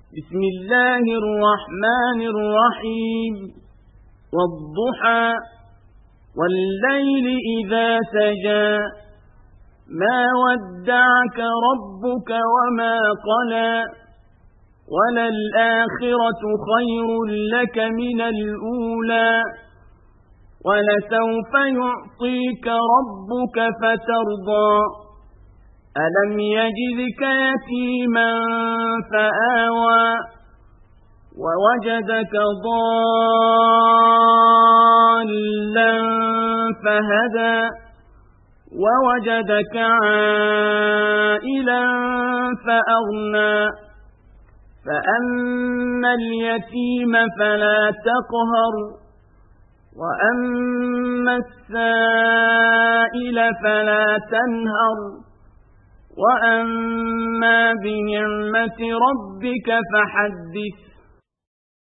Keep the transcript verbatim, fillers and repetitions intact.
بسم الله الرحمن الرحيم والضحى والليل إذا سجى ما ودعك ربك وما قلى وللآخرة خير لك من الأولى ولسوف يعطيك ربك فترضى ألم يجدك يتيما فآوى ووجدك ضالا فهدى ووجدك عائلا فأغنى فأما اليتيم فلا تقهر وأما السائل فلا تنهر وأما بنعمة ربك فحدث